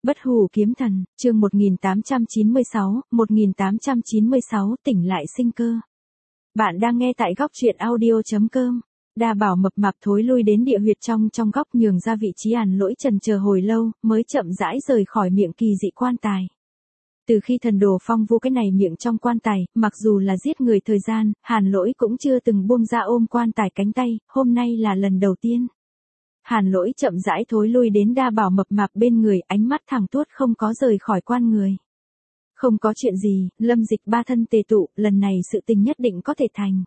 Bất hủ kiếm thần, chương 1896, tỉnh lại sinh cơ. Bạn đang nghe tại góc truyện audio.com. Đa Bảo mập mạp thối lui đến địa huyệt trong góc nhường ra vị trí Hàn Lỗi trần chờ hồi lâu, mới chậm rãi rời khỏi miệng kỳ dị quan tài. Từ khi thần đồ phong vu cái này miệng trong quan tài, mặc dù là giết người thời gian, Hàn Lỗi cũng chưa từng buông ra ôm quan tài cánh tay, hôm nay là lần đầu tiên. Hàn Lỗi chậm rãi thối lui đến Đa Bảo mập mạp bên người, ánh mắt thẳng tuốt không có rời khỏi quan người. Không có chuyện gì, Lâm Dịch ba thân tề tụ, lần này sự tình nhất định có thể thành.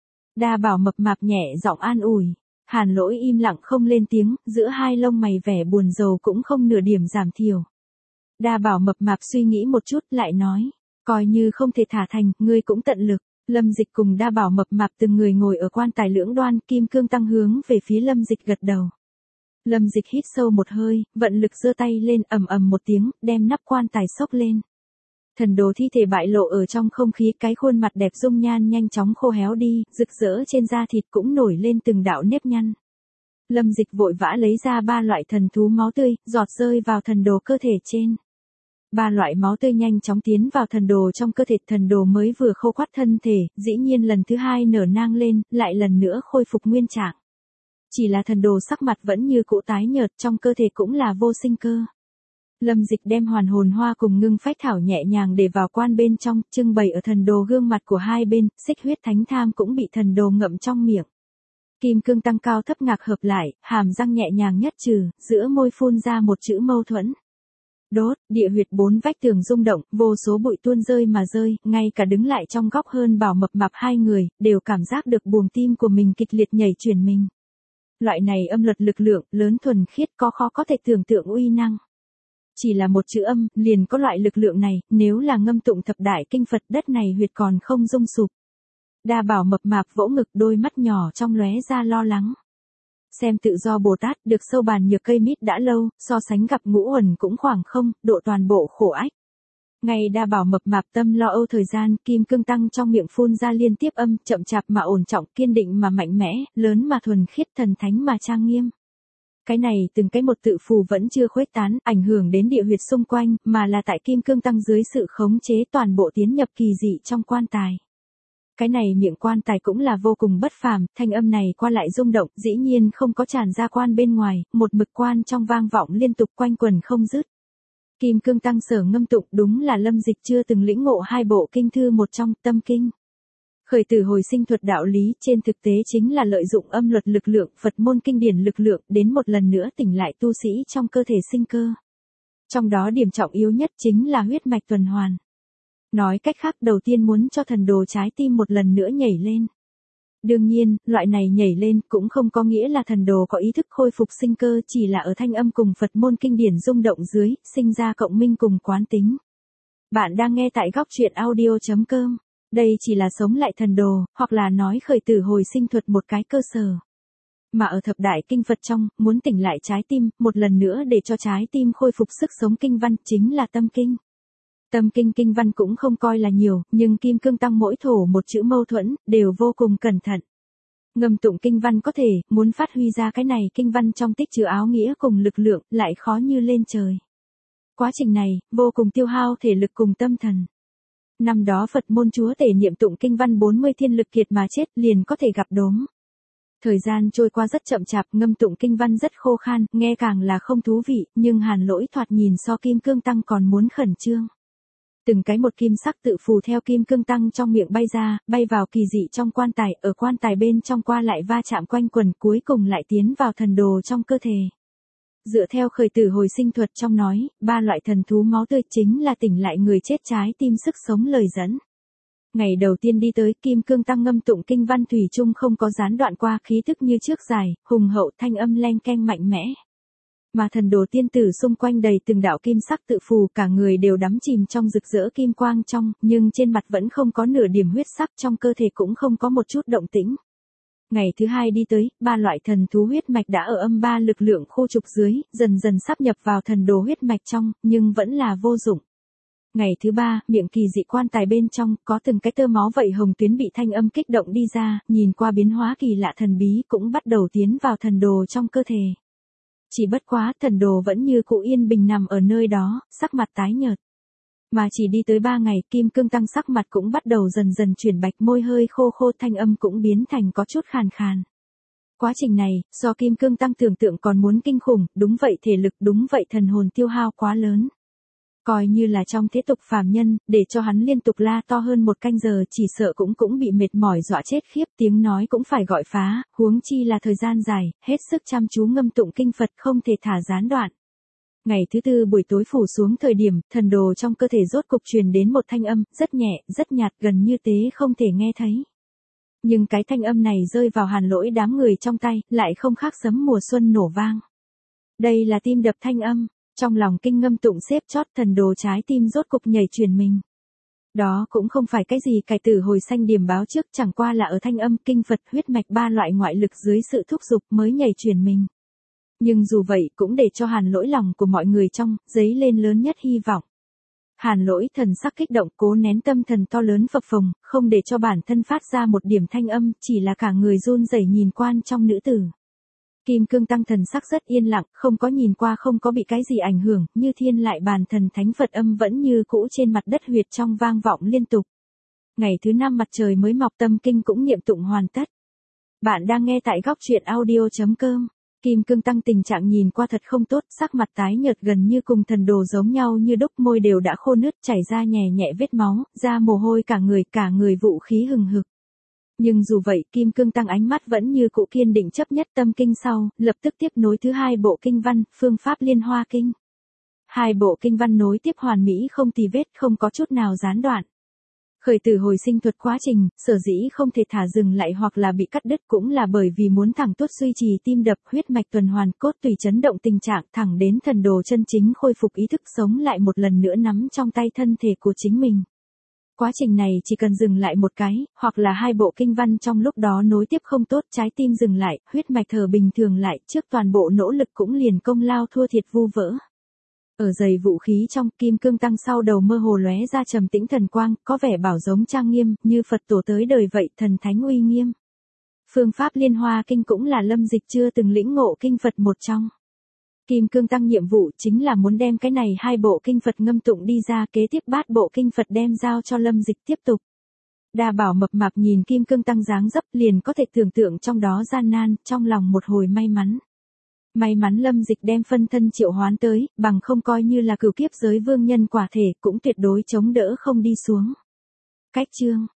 Đa Bảo mập mạp nhẹ giọng an ủi. Hàn Lỗi im lặng không lên tiếng, giữa hai lông mày vẻ buồn rầu cũng không nửa điểm giảm thiểu. Đa Bảo mập mạp suy nghĩ một chút lại nói, coi như không thể thả thành, ngươi cũng tận lực. Lâm Dịch cùng Đa Bảo mập mạp từng người ngồi ở quan tài lưỡng đoan, kim cương tăng hướng về phía Lâm Dịch gật đầu. Lâm Dịch hít sâu một hơi, vận lực giơ tay lên, ầm ầm một tiếng, đem nắp quan tài xốc lên. Thần đồ thi thể bại lộ ở trong không khí, cái khuôn mặt đẹp dung nhan nhanh chóng khô héo đi, rực rỡ trên da thịt cũng nổi lên từng đạo nếp nhăn. Lâm Dịch vội vã lấy ra 3 loại thần thú máu tươi, giọt rơi vào thần đồ cơ thể trên. 3 loại máu tươi nhanh chóng tiến vào thần đồ trong cơ thể, thần đồ mới vừa khô quắt thân thể, dĩ nhiên lần thứ hai nở nang lên, lại lần nữa khôi phục nguyên trạng. Chỉ là thần đồ sắc mặt vẫn như cũ tái nhợt, trong cơ thể cũng là vô sinh cơ. Lâm Dịch đem hoàn hồn hoa cùng ngưng phách thảo nhẹ nhàng để vào quan bên trong, trưng bày ở thần đồ gương mặt của hai bên, xích huyết thánh tham cũng bị thần đồ ngậm trong miệng. Kim cương tăng cao thấp ngạc hợp lại, hàm răng nhẹ nhàng nhất trừ, giữa môi phun ra một chữ mâu thuẫn. Đốt, địa huyệt 4 vách tường rung động, vô số bụi tuôn rơi mà rơi, ngay cả đứng lại trong góc hơn Bảo mập mạp hai người, đều cảm giác được buồng tim của mình kịch liệt nhảy chuyển mình. Loại này âm luật lực lượng, lớn thuần khiết có khó có thể tưởng tượng uy năng. Chỉ là một chữ âm, liền có loại lực lượng này, nếu là ngâm tụng thập đại kinh Phật đất này huyệt còn không rung sụp. Đa Bảo mập mạp vỗ ngực, đôi mắt nhỏ trong lóe ra lo lắng. Xem Tự Do Bồ Tát được sâu bàn nhược cây mít đã lâu, so sánh gặp Ngũ Uẩn cũng khoảng không, độ toàn bộ khổ ách. Ngày Đa Bảo mập mạp tâm lo âu thời gian, kim cương tăng trong miệng phun ra liên tiếp âm, chậm chạp mà ổn trọng, kiên định mà mạnh mẽ, lớn mà thuần khiết, thần thánh mà trang nghiêm. Cái này từng cái một tự phù vẫn chưa khuếch tán, ảnh hưởng đến địa huyệt xung quanh, mà là tại kim cương tăng dưới sự khống chế toàn bộ tiến nhập kỳ dị trong quan tài. Cái này miệng quan tài cũng là vô cùng bất phàm, thanh âm này qua lại rung động, dĩ nhiên không có tràn ra quan bên ngoài, một mực quan trong vang vọng liên tục quanh quần không dứt. Kim cương tăng sở ngâm tụng đúng là Lâm Dịch chưa từng lĩnh ngộ hai bộ kinh thư một trong, tâm kinh. Khởi tử hồi sinh thuật đạo lý, trên thực tế chính là lợi dụng âm luật lực lượng, Phật môn kinh điển lực lượng, đến một lần nữa tỉnh lại tu sĩ trong cơ thể sinh cơ. Trong đó điểm trọng yếu nhất chính là huyết mạch tuần hoàn. Nói cách khác, đầu tiên muốn cho thần đồ trái tim một lần nữa nhảy lên. Đương nhiên, loại này nhảy lên cũng không có nghĩa là thần đồ có ý thức khôi phục sinh cơ, chỉ là ở thanh âm cùng Phật môn kinh điển rung động dưới, sinh ra cộng minh cùng quán tính. Bạn đang nghe tại góc truyện audio.com. Đây chỉ là sống lại thần đồ, hoặc là nói khởi tử hồi sinh thuật một cái cơ sở. Mà ở thập đại kinh Phật trong, muốn tỉnh lại trái tim, một lần nữa để cho trái tim khôi phục sức sống kinh văn, chính là tâm kinh. Tâm kinh kinh văn cũng không coi là nhiều, nhưng kim cương tăng mỗi thổ một chữ mâu thuẫn, đều vô cùng cẩn thận. Ngâm tụng kinh văn có thể, muốn phát huy ra cái này kinh văn trong tích chứa áo nghĩa cùng lực lượng, lại khó như lên trời. Quá trình này, vô cùng tiêu hao thể lực cùng tâm thần. Năm đó Phật môn chúa tể niệm tụng kinh văn 40 thiên lực kiệt mà chết, liền có thể gặp đốm. Thời gian trôi qua rất chậm chạp, ngâm tụng kinh văn rất khô khan, nghe càng là không thú vị, nhưng Hàn Lỗi thoạt nhìn so kim cương tăng còn muốn khẩn trương. Từng cái một kim sắc tự phù theo kim cương tăng trong miệng bay ra, bay vào kỳ dị trong quan tài, ở quan tài bên trong qua lại va chạm quanh quần, cuối cùng lại tiến vào thần đồ trong cơ thể. Dựa theo khởi tử hồi sinh thuật trong nói, 3 loại thần thú máu tươi chính là tỉnh lại người chết trái tim sức sống lời dẫn. Ngày đầu tiên đi tới, kim cương tăng ngâm tụng kinh văn thủy chung không có gián đoạn qua, khí thức như trước dài, hùng hậu, thanh âm len keng mạnh mẽ. Mà thần đồ tiên tử xung quanh đầy từng đạo kim sắc tự phù, cả người đều đắm chìm trong rực rỡ kim quang trong, nhưng trên mặt vẫn không có nửa điểm huyết sắc, trong cơ thể cũng không có một chút động tĩnh. Ngày thứ hai đi tới, 3 loại thần thú huyết mạch đã ở âm 3 lực lượng khu trục dưới, dần dần sáp nhập vào thần đồ huyết mạch trong, nhưng vẫn là vô dụng. Ngày thứ 3, miệng kỳ dị quan tài bên trong, có từng cái tơ máu vậy hồng tuyến bị thanh âm kích động đi ra, nhìn qua biến hóa kỳ lạ thần bí cũng bắt đầu tiến vào thần đồ trong cơ thể. Chỉ bất quá thần đồ vẫn như cũ yên bình nằm ở nơi đó, sắc mặt tái nhợt. Mà chỉ đi tới 3 ngày, Kim Cương Tăng sắc mặt cũng bắt đầu dần dần chuyển bạch, môi hơi khô khô, thanh âm cũng biến thành có chút khàn khàn. Quá trình này, do Kim Cương Tăng tưởng tượng còn muốn kinh khủng, đúng vậy thể lực, đúng vậy thần hồn tiêu hao quá lớn. Coi như là trong thế tục phàm nhân, để cho hắn liên tục la to hơn 1 canh giờ chỉ sợ cũng bị mệt mỏi dọa chết khiếp, tiếng nói cũng phải gọi phá, huống chi là thời gian dài, hết sức chăm chú ngâm tụng kinh Phật không thể thả gián đoạn. Ngày thứ 4 buổi tối phủ xuống thời điểm, thần đồ trong cơ thể rốt cục truyền đến một thanh âm, rất nhẹ, rất nhạt, gần như tế không thể nghe thấy. Nhưng cái thanh âm này rơi vào Hàn Lỗi đám người trong tay, lại không khác sấm mùa xuân nổ vang. Đây là tim đập thanh âm, trong lòng kinh ngâm tụng xếp chót, thần đồ trái tim rốt cục nhảy chuyển mình. Đó cũng không phải cái gì cải tử hồi sanh điểm báo trước, chẳng qua là ở thanh âm, kinh Phật, huyết mạch 3 loại ngoại lực dưới sự thúc giục mới nhảy chuyển mình. Nhưng dù vậy cũng để cho Hàn Lỗi lòng của mọi người trong, dấy lên lớn nhất hy vọng. Hàn Lỗi thần sắc kích động, cố nén tâm thần to lớn phập phồng, không để cho bản thân phát ra một điểm thanh âm, chỉ là cả người run rẩy nhìn quan trong nữ tử. Kim Cương Tăng thần sắc rất yên lặng, không có nhìn qua, không có bị cái gì ảnh hưởng, như thiên lại bàn thần thánh Phật âm vẫn như cũ trên mặt đất huyệt trong vang vọng liên tục. Ngày thứ 5 mặt trời mới mọc, tâm kinh cũng niệm tụng hoàn tất. Bạn đang nghe tại góc truyện audio.com. Kim Cương Tăng tình trạng nhìn qua thật không tốt, sắc mặt tái nhợt gần như cùng thần đồ giống nhau như đúc, môi đều đã khô nứt, chảy ra nhẹ nhẹ vết máu, ra mồ hôi cả người vũ khí hừng hực. Nhưng dù vậy, Kim Cương Tăng ánh mắt vẫn như cũ kiên định chấp nhất tâm kinh sau, lập tức tiếp nối thứ 2 bộ kinh văn, phương pháp Liên Hoa Kinh. 2 bộ kinh văn nối tiếp hoàn mỹ không tì vết, không có chút nào gián đoạn. Khởi tử hồi sinh thuật quá trình, sở dĩ không thể thả dừng lại hoặc là bị cắt đứt cũng là bởi vì muốn thẳng tốt duy trì tim đập, huyết mạch tuần hoàn, cốt tùy chấn động tình trạng thẳng đến thần đồ chân chính khôi phục ý thức, sống lại một lần nữa nắm trong tay thân thể của chính mình. Quá trình này chỉ cần dừng lại một cái, hoặc là 2 bộ kinh văn trong lúc đó nối tiếp không tốt, trái tim dừng lại, huyết mạch thở bình thường lại, trước toàn bộ nỗ lực cũng liền công lao thua thiệt vu vỡ. Ở dày vũ khí trong, Kim Cương Tăng sau đầu mơ hồ lóe ra trầm tĩnh thần quang, có vẻ bảo giống trang nghiêm, như Phật tổ tới đời vậy, thần thánh uy nghiêm. Phương pháp Liên Hoa Kinh cũng là Lâm Dịch chưa từng lĩnh ngộ kinh Phật một trong. Kim Cương Tăng nhiệm vụ chính là muốn đem cái này 2 bộ kinh Phật ngâm tụng đi ra, kế tiếp 8 bộ kinh Phật đem giao cho Lâm Dịch tiếp tục. Đa Bảo mập mạp nhìn Kim Cương Tăng dáng dấp liền có thể tưởng tượng trong đó gian nan, trong lòng một hồi may mắn. May mắn Lâm Dịch đem phân thân triệu hoán tới, bằng không coi như là cửu kiếp giới vương nhân quả thể cũng tuyệt đối chống đỡ không đi xuống. Cách chương